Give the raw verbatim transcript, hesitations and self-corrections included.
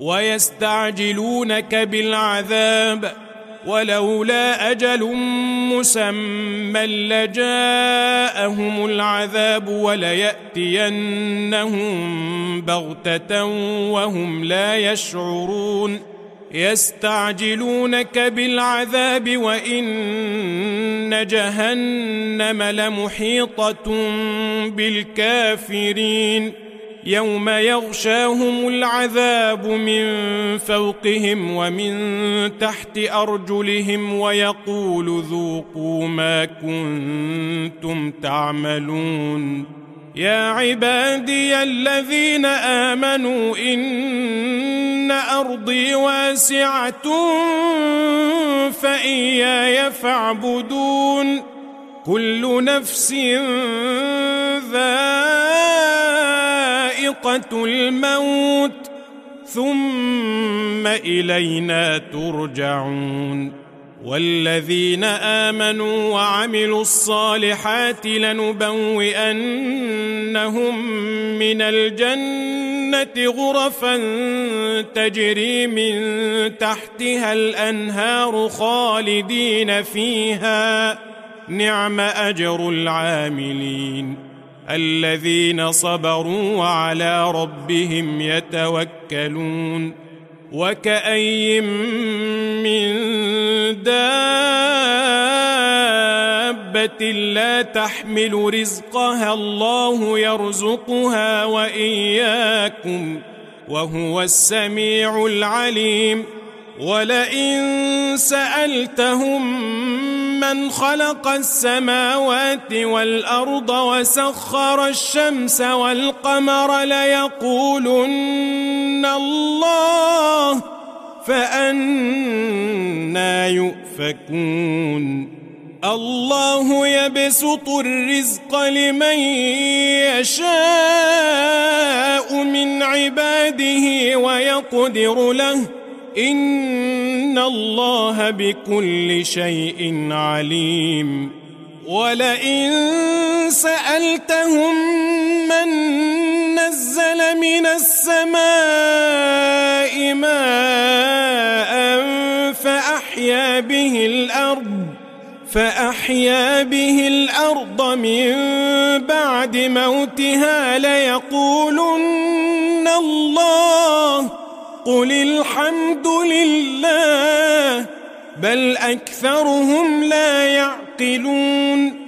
ويستعجلونك بالعذاب ولولا أجل مسمى لجاءهم العذاب وليأتينهم بغتة وهم لا يشعرون يستعجلونك بالعذاب وإن جهنم لمحيطة بالكافرين يوم يغشاهم العذاب من فوقهم ومن تحت أرجلهم ويقول ذوقوا ما كنتم تعملون يا عبادي الذين آمنوا إن أرضي واسعة فإياي فاعبدون كل نفس ذائقة الموت ثم إلينا ترجعون والذين آمنوا وعملوا الصالحات لنبوئنهم من الجنة غرفا تجري من تحتها الأنهار خالدين فيها نعم أجر العاملين الذين صبروا وعلى ربهم يتوكلون وكأي من دابة لا تحمل رزقها الله يرزقها وإياكم وهو السميع العليم ولئن سألتهم من خلق السماوات والأرض وسخر الشمس والقمر ليقولن الله فأنى يؤفكون الله يبسط الرزق لمن يشاء من عباده ويقدر له إن الله بكل شيء عليم ولئن سألتهم من نزل من السماء ماء فأحيا به الأرض فأحيا به الأرض من بعد موتها ليقولن الله قل الحمد لله بل أكثرهم لا يعقلون